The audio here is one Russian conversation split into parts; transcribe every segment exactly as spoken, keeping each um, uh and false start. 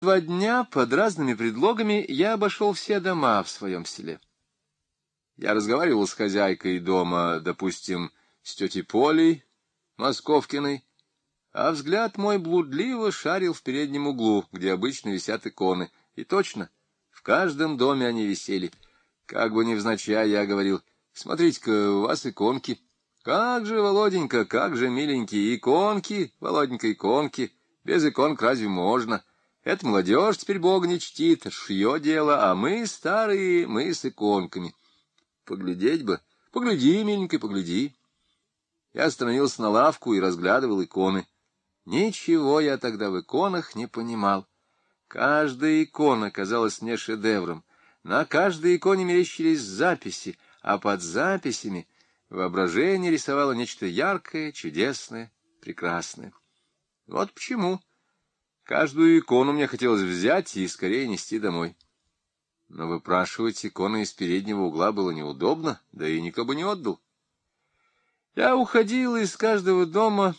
Два дня под разными предлогами я обошел все дома в своем селе. Я разговаривал с хозяйкой дома, допустим, с тетей Полей Московкиной, а взгляд мой блудливо шарил в переднем углу, где обычно висят иконы. И точно, в каждом доме они висели. Как бы невзначай я говорил: смотрите-ка, у вас иконки. Как же, Володенька, как же, миленькие, иконки, Володенька, иконки. Без иконок разве можно? Это молодежь теперь Бога не чтит, это ж ее дело, а мы, старые, мы с иконками. Поглядеть бы, погляди, миленький, погляди. Я остановился на лавку и разглядывал иконы. Ничего я тогда в иконах не понимал. Каждая икона казалась мне шедевром. На каждой иконе мерещились записи, а под записями воображение рисовало нечто яркое, чудесное, прекрасное. Вот почему каждую икону мне хотелось взять и скорее нести домой. Но выпрашивать иконы из переднего угла было неудобно, да и никто бы не отдал. Я уходил из каждого дома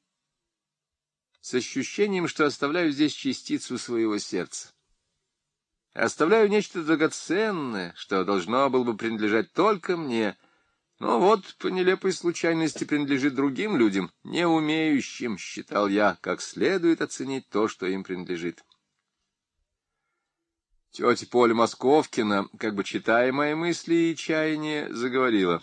с ощущением, что оставляю здесь частицу своего сердца. Оставляю нечто драгоценное, что должно было бы принадлежать только мне, но вот по нелепой случайности принадлежит другим людям, не умеющим, считал я, как следует оценить то, что им принадлежит. Тетя Поля Московкина, как бы читая мои мысли и чаяния, заговорила: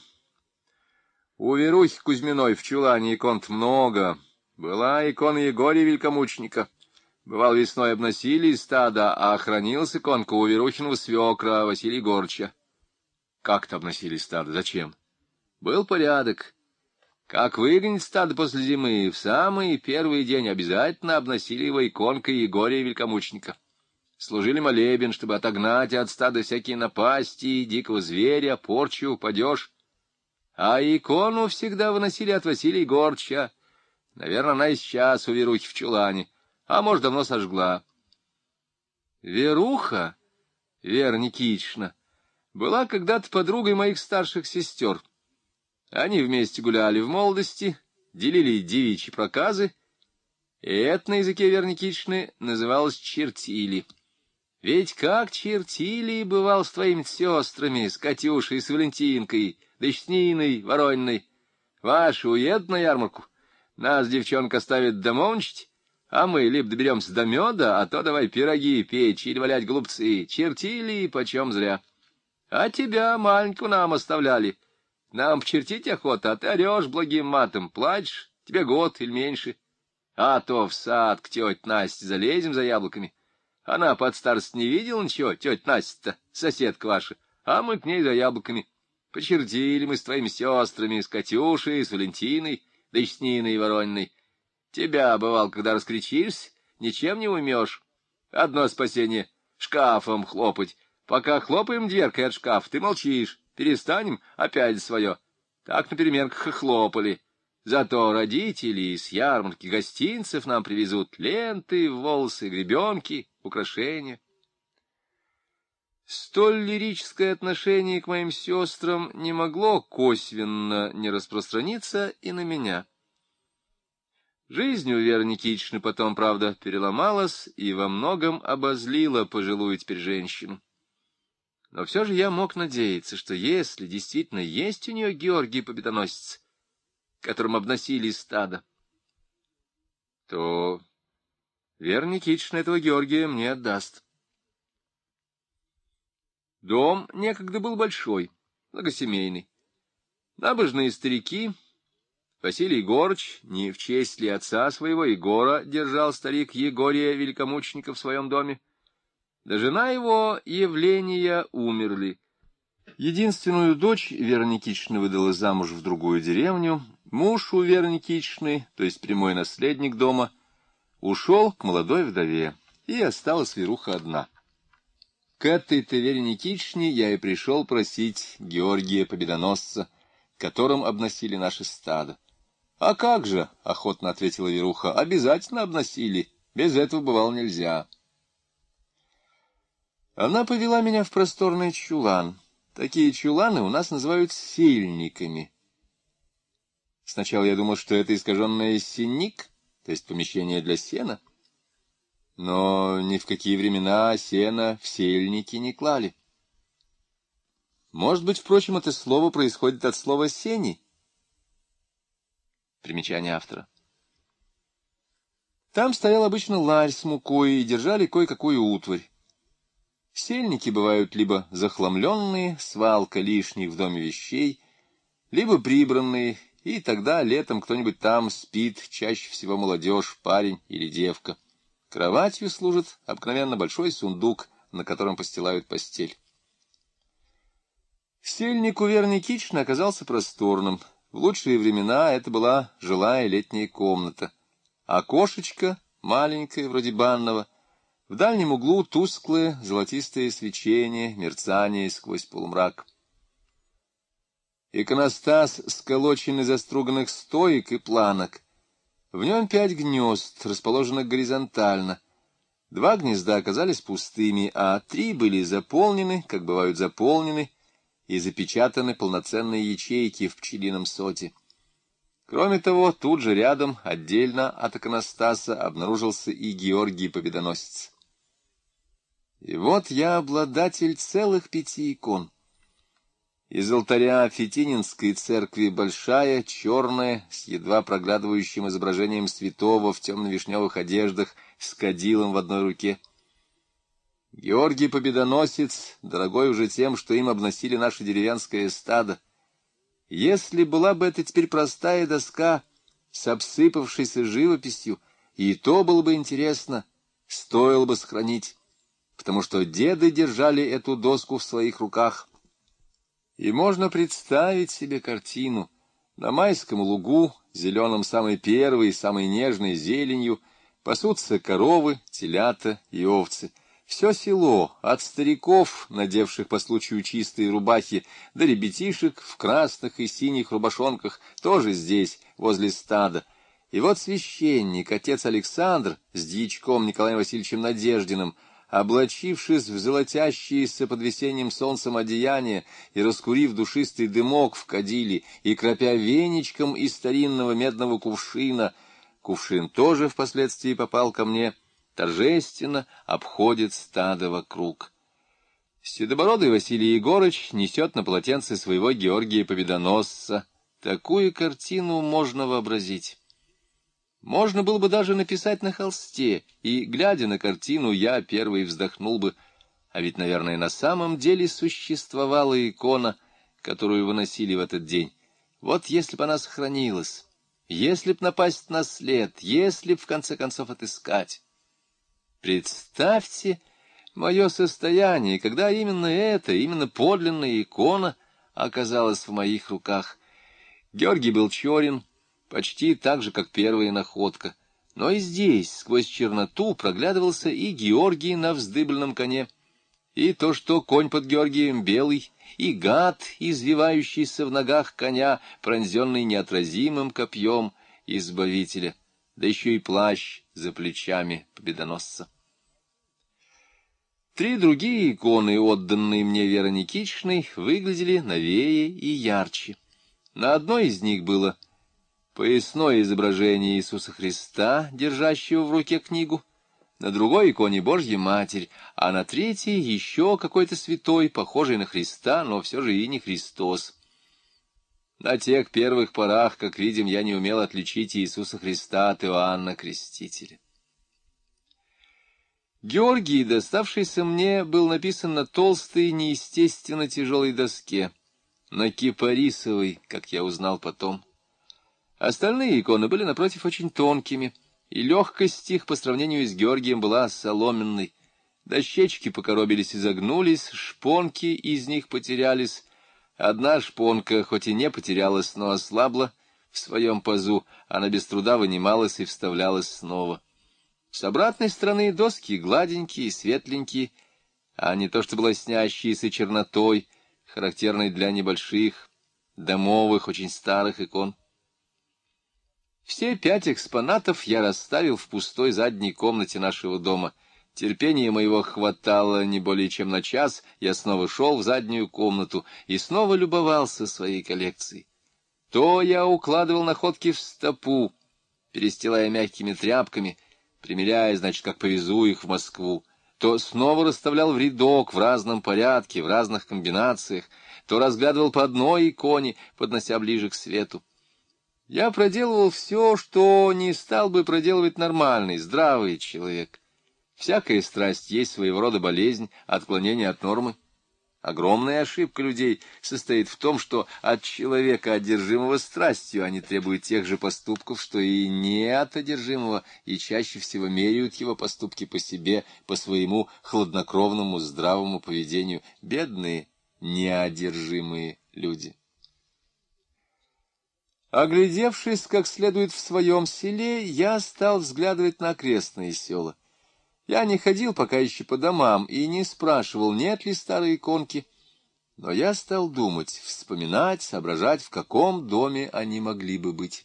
у Верухи Кузьминой в чулане икон много. Была икона Егория Великомученика. Бывал, весной обносили стадо, а хранилась иконка у Верухиного свекра Василия Егорыча. Как-то обносили стадо? Зачем? Был порядок. Как выгонят стадо после зимы, в самый первый день обязательно обносили его иконкой Егория Великомученика. Служили молебен, чтобы отогнать от стада всякие напасти, дикого зверя, порчу, падеж. А икону всегда выносили от Василия Егорыча. Наверное, она и сейчас у Верухи в чулане, а может, давно сожгла. Веруха, Вера Никитична, была когда-то подругой моих старших сестер. Они вместе гуляли в молодости, делили девичьи проказы, и это на языке Веры Никитичны называлось чертили. Ведь как чертили бывал с твоими сестрами, с Катюшей, с Валентинкой, да с Ниной Ворониной. Ваши уедут на ярмарку, нас девчонка ставит домовничать, а мы либо доберемся до меда, а то давай пироги печь или валять голубцы. Чертили почем зря. А тебя маленькую нам оставляли. Нам почертить охота, а ты орешь благим матом, плачешь, тебе год или меньше. А то в сад к тете Насте залезем за яблоками. Она под старость не видела ничего, тетя Настя-то, соседка ваша, а мы к ней за яблоками. Почертили мы с твоими сестрами, с Катюшей, с Валентиной, да и с Ниной Ворониной. Тебя, бывал, когда раскричишься, ничем не уймешь. Одно спасение — шкафом хлопать. Пока хлопаем дверкой от шкафа, ты молчишь. Перестанем — опять свое. Так, например, хлопали. Зато родители с ярмарки гостинцев нам привезут ленты, волосы, гребенки, украшения. Столь лирическое отношение к моим сестрам не могло косвенно не распространиться и на меня. Жизнь у Веры Никитичны потом, правда, переломалась и во многом обозлила пожилую теперь женщину. Но все же я мог надеяться, что если действительно есть у нее Георгий Победоносец, которым обносили стадо, то Вера Никитична этого Георгия мне отдаст. Дом некогда был большой, многосемейный. Набожные старики, Василий Егорыч, не в честь ли отца своего Егора держал старик Егория Великомученика в своем доме, да жена его, Евления, умерли. Единственную дочь Вера Никитична выдала замуж в другую деревню. Муж у Веры Никитичны, то есть прямой наследник дома, ушел к молодой вдове, и осталась Веруха одна. К этой-то Вере Никитичне я и пришел просить Георгия Победоносца, которым обносили наше стадо. — А как же, — охотно ответила Веруха, — обязательно обносили, без этого бывало нельзя. Она повела меня в просторный чулан. Такие чуланы у нас называют сельниками. Сначала я думал, что это искаженное сенник, то есть помещение для сена. но ни в какие времена сено в сельники не клали. Может быть, впрочем, это слово происходит от слова «сени». Примечание автора. Там стоял обычно ларь с мукой и держали кое-какую утварь. Сельники бывают либо захламленные, свалка лишних в доме вещей, либо прибранные, и тогда летом кто-нибудь там спит, чаще всего молодежь, парень или девка. Кроватью служит обыкновенно большой сундук, на котором постилают постель. Сельник у Веры Никитичны оказался просторным. В лучшие времена это была жилая летняя комната. Окошечко, маленькое, вроде банного, в дальнем углу тусклое золотистое свечение, мерцание сквозь полумрак. Иконостас сколочен из оструганных стоек и планок. В нем пять гнезд, расположенных горизонтально. Два гнезда оказались пустыми, а три были заполнены, как бывают заполнены, и запечатаны полноценные ячейки в пчелином соте. Кроме того, тут же рядом, отдельно от иконостаса, обнаружился и Георгий Победоносец. И вот я обладатель целых пяти икон. Из алтаря Фетининской церкви большая, черная, с едва проглядывающим изображением святого в темно-вишневых одеждах, с кадилом в одной руке. Георгий Победоносец, дорогой уже тем, что им обносили наше деревенское стадо. Если была бы это теперь простая доска с обсыпавшейся живописью, и то было бы интересно, стоило бы сохранить, потому что деды держали эту доску в своих руках. И можно представить себе картину. На майском лугу, зеленом самой первой, самой нежной зеленью, пасутся коровы, телята и овцы. Все село, от стариков, надевших по случаю чистые рубахи, до ребятишек в красных и синих рубашонках, тоже здесь, возле стада. И вот священник, отец Александр, с дьячком Николаем Васильевичем Надеждиным, облачившись в золотящиеся под весенним солнцем одеяния и раскурив душистый дымок в кадиле и кропя веничком из старинного медного кувшина, кувшин тоже впоследствии попал ко мне, торжественно обходит стадо вокруг. Седобородый Василий Егорыч несет на полотенце своего Георгия Победоносца. Такую картину можно вообразить. Можно было бы даже написать на холсте, и, глядя на картину, я первый вздохнул бы, а ведь, наверное, на самом деле существовала икона, которую выносили в этот день. Вот если бы она сохранилась, если б напасть на след, если б, в конце концов, отыскать. Представьте мое состояние, когда именно это, именно подлинная икона оказалась в моих руках. Георгий был черен, почти так же, как первая находка. Но и здесь, сквозь черноту, проглядывался и Георгий на вздыбленном коне, и то, что конь под Георгием белый, и гад, извивающийся в ногах коня, пронзенный неотразимым копьем избавителя, да еще и плащ за плечами Победоносца. Три другие иконы, отданные мне Верой Никитичной, выглядели новее и ярче. На одной из них было поясное изображение Иисуса Христа, держащего в руке книгу, на другой иконе Божья Матерь, а на третьей еще какой-то святой, похожий на Христа, но все же и не Христос. На тех первых порах, как видим, я не умел отличить Иисуса Христа от Иоанна Крестителя. Георгий, доставшийся мне, был написан на толстой, неестественно тяжелой доске, на кипарисовой, как я узнал потом. Остальные иконы были, напротив, очень тонкими, и легкость их по сравнению с Георгием была соломенной. Дощечки покоробились и загнулись, шпонки из них потерялись. Одна шпонка, хоть и не потерялась, но ослабла в своем пазу, она без труда вынималась и вставлялась снова. С обратной стороны доски гладенькие, светленькие, а не то чтобы лоснящиеся чернотой, характерной для небольших, домовых, очень старых икон. Все пять экспонатов я расставил в пустой задней комнате нашего дома. Терпения моего хватало не более чем на час, я снова шел в заднюю комнату и снова любовался своей коллекцией. То я укладывал находки в стопу, перестилая мягкими тряпками, примеряя, значит, как повезу их в Москву, то снова расставлял в рядок в разном порядке, в разных комбинациях, то разглядывал по одной иконе, поднося ближе к свету. Я проделывал все, что не стал бы проделывать нормальный, здравый человек. Всякая страсть есть своего рода болезнь, отклонение от нормы. Огромная ошибка людей состоит в том, что от человека, одержимого страстью, они требуют тех же поступков, что и не от одержимого, и чаще всего меряют его поступки по себе, по своему хладнокровному, здравому поведению. Бедные, неодержимые люди. Оглядевшись как следует в своем селе, я стал взглядывать на окрестные села. Я не ходил пока еще по домам и не спрашивал, нет ли старой иконки, но я стал думать, вспоминать, соображать, в каком доме они могли бы быть.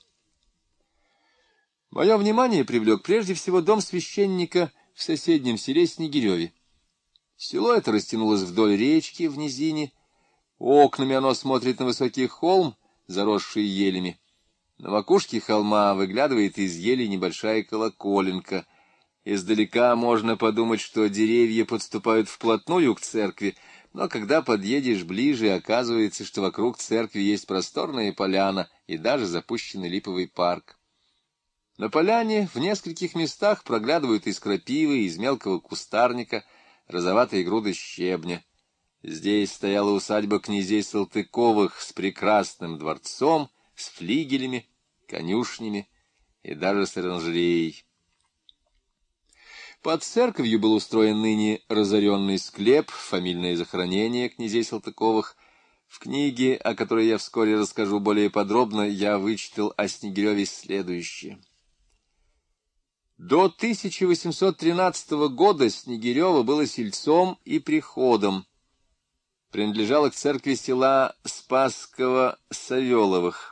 Мое внимание привлек прежде всего дом священника в соседнем селе Снегиреве. Село это растянулось вдоль речки в низине, окнами оно смотрит на высокий холм, заросший елями. На макушке холма выглядывает из ели небольшая колоколенка. Издалека можно подумать, что деревья подступают вплотную к церкви, но когда подъедешь ближе, оказывается, что вокруг церкви есть просторная поляна и даже запущенный липовый парк. На поляне в нескольких местах проглядывают из крапивы, из мелкого кустарника розоватые груды щебня. Здесь стояла усадьба князей Салтыковых с прекрасным дворцом, с флигелями, конюшнями и даже с оранжереей. Под церковью был устроен ныне разоренный склеп, фамильное захоронение князей Салтыковых. В книге, о которой я вскоре расскажу более подробно, я вычитал о Снегиреве следующее. До тысяча восемьсот тринадцатого года Снегирево было сельцом и приходом. Принадлежало к церкви села Спасского-Савеловых.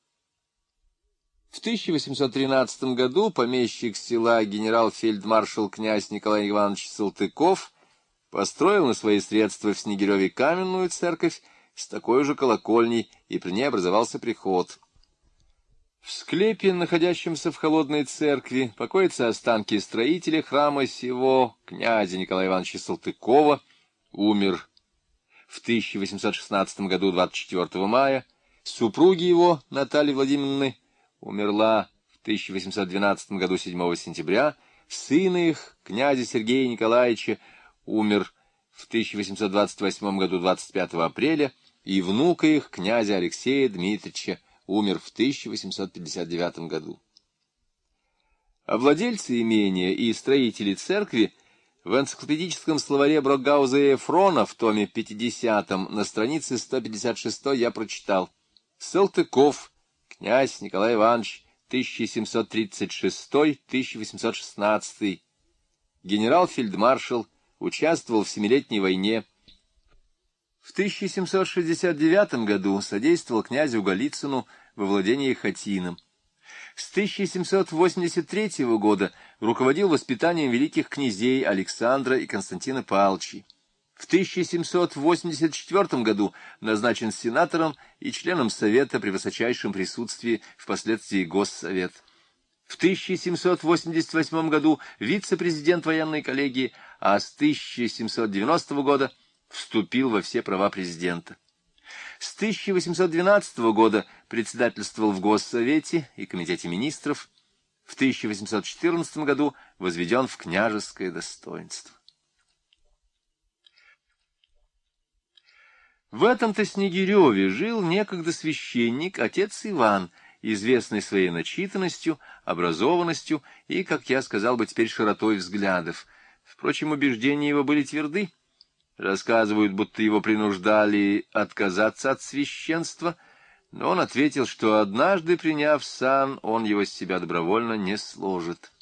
В тысяча восемьсот тринадцатом году помещик села генерал-фельдмаршал князь Николай Иванович Салтыков построил на свои средства в Снегиреве каменную церковь с такой же колокольней, и при ней образовался приход. В склепе, находящемся в холодной церкви, покоятся останки строителя храма сего, князя Николая Ивановича Салтыкова, умер в тысяча восемьсот шестнадцатом году двадцать четвёртого мая, супруги его, Натальи Владимировны, умерла в тысяча восемьсот двенадцатом году седьмого сентября, сын их, князя Сергея Николаевича, умер в тысяча восемьсот двадцать восьмом году двадцать пятого апреля, и внука их, князя Алексея Дмитриевича, умер в тысяча восемьсот пятьдесят девятом году. А владельцы имения и строители церкви в энциклопедическом словаре Брокгауза и Эфрона в томе пятидесятом на странице сто пятьдесят шестой я прочитал: Салтыков, князь Николай Иванович, тысяча семьсот тридцать шестой — тысяча восемьсот шестнадцатый, генерал-фельдмаршал, участвовал в Семилетней войне. В тысяча семьсот шестьдесят девятом году содействовал князю Голицыну во владении Хатином. С тысяча семьсот восемьдесят третьего года руководил воспитанием великих князей Александра и Константина Павловичей. В тысяча семьсот восемьдесят четвёртом году назначен сенатором и членом Совета при высочайшем присутствии, впоследствии Госсовет. В тысяча семьсот восемьдесят восьмом году вице-президент военной коллегии, а с тысяча семьсот девяностого года вступил во все права президента. С тысяча восемьсот двенадцатого года председательствовал в Госсовете и Комитете министров. В тысяча восемьсот четырнадцатом году возведен в княжеское достоинство. В этом-то Снегиреве жил некогда священник, отец Иван, известный своей начитанностью, образованностью и, как я сказал бы теперь, широтой взглядов. Впрочем, убеждения его были тверды. Рассказывают, будто его принуждали отказаться от священства, но он ответил, что однажды, приняв сан, он его с себя добровольно не сложит.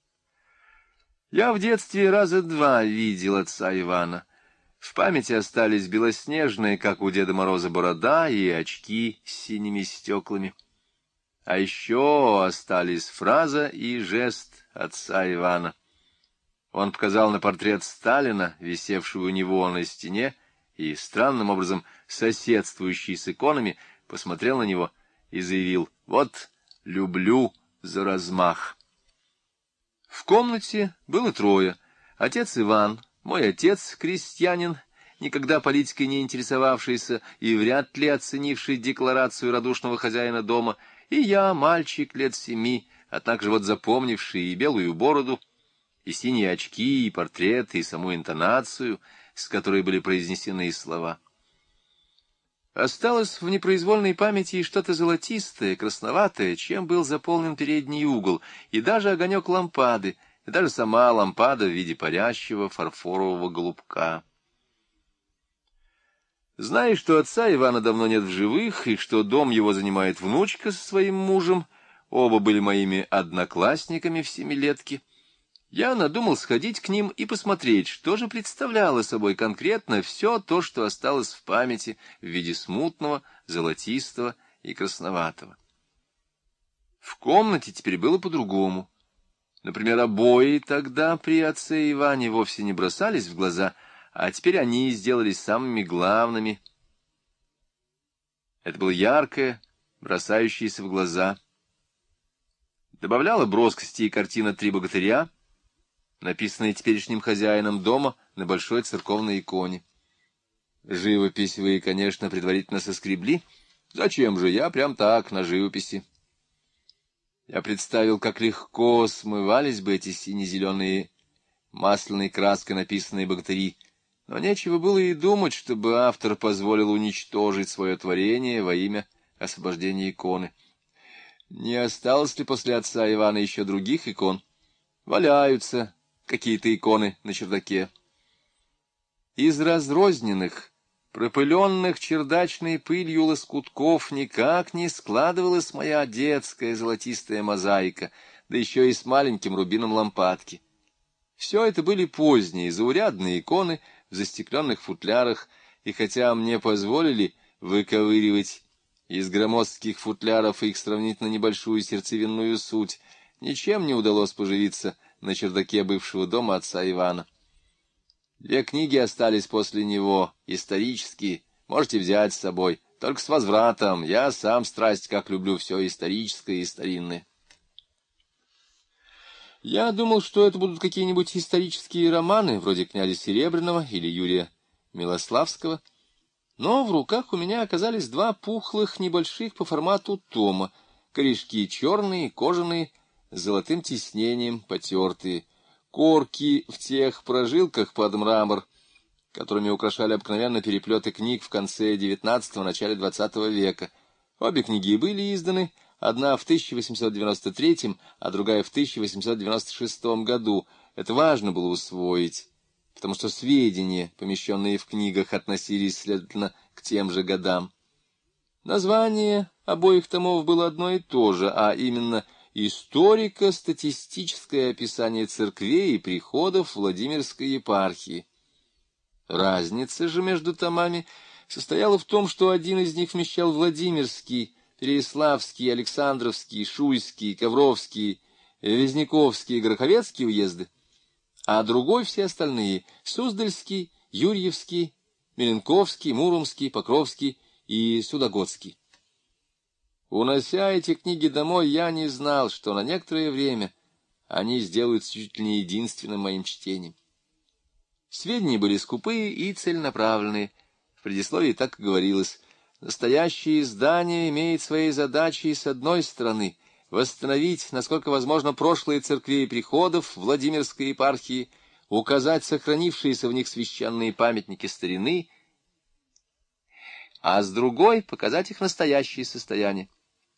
Я в детстве раза два видел отца Ивана. В памяти остались белоснежные, как у Деда Мороза, борода и очки с синими стеклами. А еще остались фраза и жест отца Ивана. Он показал на портрет Сталина, висевшего у него на стене, и, странным образом соседствующий с иконами, посмотрел на него и заявил: «Вот люблю за размах». В комнате было трое. Отец Иван, мой отец, крестьянин, никогда политикой не интересовавшийся и вряд ли оценивший декларацию радушного хозяина дома, и я, мальчик лет семи, а также вот запомнивший и белую бороду, и синие очки, и портреты, и саму интонацию, с которой были произнесены слова. Осталось в непроизвольной памяти что-то золотистое, красноватое, чем был заполнен передний угол, и даже огонек лампады, и даже сама лампада в виде парящего фарфорового голубка. Зная, что отца Ивана давно нет в живых, и что дом его занимает внучка со своим мужем, оба были моими одноклассниками в семилетке, я надумал сходить к ним и посмотреть, что же представляло собой конкретно все то, что осталось в памяти в виде смутного, золотистого и красноватого. В комнате теперь было по-другому. Например, обои тогда при отце Иване вовсе не бросались в глаза, а теперь они сделались самыми главными. Это было яркое, бросающееся в глаза. Добавляла броскости и картина «Три богатыря», написанная теперешним хозяином дома на большой церковной иконе. Живопись вы, конечно, предварительно соскребли. Зачем же? Я прям так, на живописи. Я представил, как легко смывались бы эти сине-зеленые масляной краской написанные богатыри, но нечего было и думать, чтобы автор позволил уничтожить свое творение во имя освобождения иконы. Не осталось ли после отца Ивана еще других икон? Валяются какие-то иконы на чердаке. Из разрозненных, пропыленных чердачной пылью лоскутков никак не складывалась моя детская золотистая мозаика, да еще и с маленьким рубином лампадки. Все это были поздние, заурядные иконы в застекленных футлярах, и хотя мне позволили выковыривать из громоздких футляров их сравнительно небольшую сердцевинную суть, ничем не удалось поживиться на чердаке бывшего дома отца Ивана. Две книги остались после него, исторические, можете взять с собой, только с возвратом, я сам страсть как люблю все историческое и старинное. Я думал, что это будут какие-нибудь исторические романы, вроде «Князя Серебряного» или Юрия Милославского, но в руках у меня оказались два пухлых, небольших по формату тома, корешки черные, кожаные, с золотым тиснением, потертые, корки в тех прожилках под мрамор, которыми украшали обыкновенно переплеты книг в конце девятнадцатого — начале двадцатого века. Обе книги были изданы, одна в тысяча восемьсот девяносто третьем, а другая в тысяча восемьсот девяносто шестом году. Это важно было усвоить, потому что сведения, помещенные в книгах, относились, следовательно, к тем же годам. Название обоих томов было одно и то же, а именно «Историко-статистическое описание церквей и приходов Владимирской епархии». Разница же между томами состояла в том, что один из них вмещал Владимирский, Переяславский, Александровский, Шуйский, Ковровский, Вязниковский и Гороховецкий уезды, а другой все остальные — Суздальский, Юрьевский, Меленковский, Муромский, Покровский и Судогодский. Унося эти книги домой, я не знал, что на некоторое время они сделаются чуть ли не единственным моим чтением. Сведения были скупые и целенаправленные. В предисловии так и говорилось: настоящее издание имеет своей задачей, с одной стороны, восстановить, насколько возможно, прошлые церкви и приходов Владимирской епархии, указать сохранившиеся в них священные памятники старины, а с другой — показать их настоящее состояние.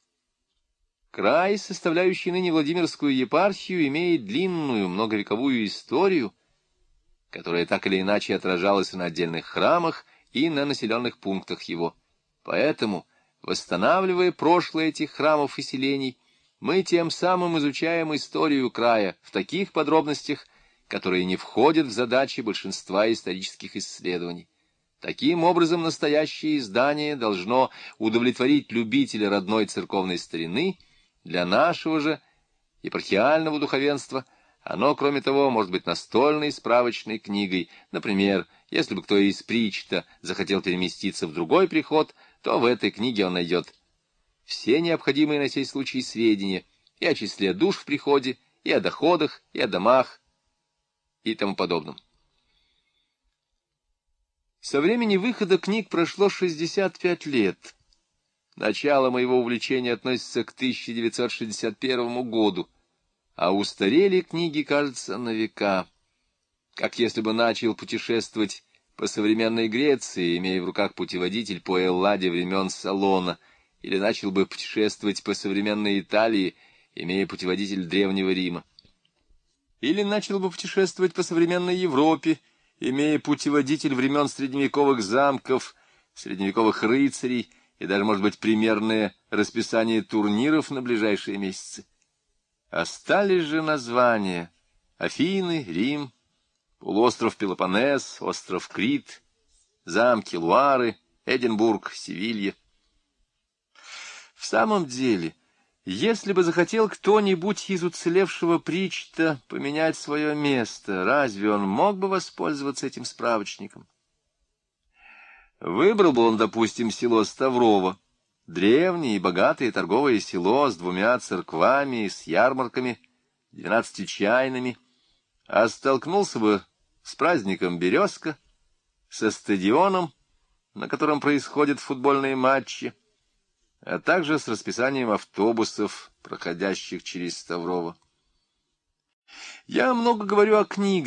Край, составляющий ныне Владимирскую епархию, имеет длинную многовековую историю, которая так или иначе отражалась на отдельных храмах и на населенных пунктах его. Поэтому, восстанавливая прошлое этих храмов и селений, мы тем самым изучаем историю края в таких подробностях, которые не входят в задачи большинства исторических исследований. Таким образом, настоящее издание должно удовлетворить любителя родной церковной старины. Для нашего же епархиального духовенства оно, кроме того, может быть настольной справочной книгой. Например, если бы кто из причта захотел переместиться в другой приход, то в этой книге он найдет все необходимые на сей случай сведения и о числе душ в приходе, и о доходах, и о домах, и тому подобном. Со времени выхода книг прошло шестьдесят пять лет. Начало моего увлечения относится к тысяча девятьсот шестьдесят первому году, а устарели книги, кажется, на века. Как если бы начал путешествовать по современной Греции, имея в руках путеводитель по Элладе времен Солона, или начал бы путешествовать по современной Италии, имея путеводитель Древнего Рима. Или начал бы путешествовать по современной Европе, имея путеводитель времен средневековых замков, средневековых рыцарей и даже, может быть, примерное расписание турниров на ближайшие месяцы. Остались же названия: Афины, Рим, полуостров Пелопоннес, остров Крит, замки Луары, Эдинбург, Севилья. В самом деле, если бы захотел кто-нибудь из уцелевшего Причта поменять свое место, разве он мог бы воспользоваться этим справочником? Выбрал бы он, допустим, село Ставрово, древнее и богатое торговое село с двумя церквами, с ярмарками, двенадцатью чайными, а столкнулся бы с праздником Березка, со стадионом, на котором происходят футбольные матчи, а также с расписанием автобусов, проходящих через Ставрово. Я много говорю о книгах.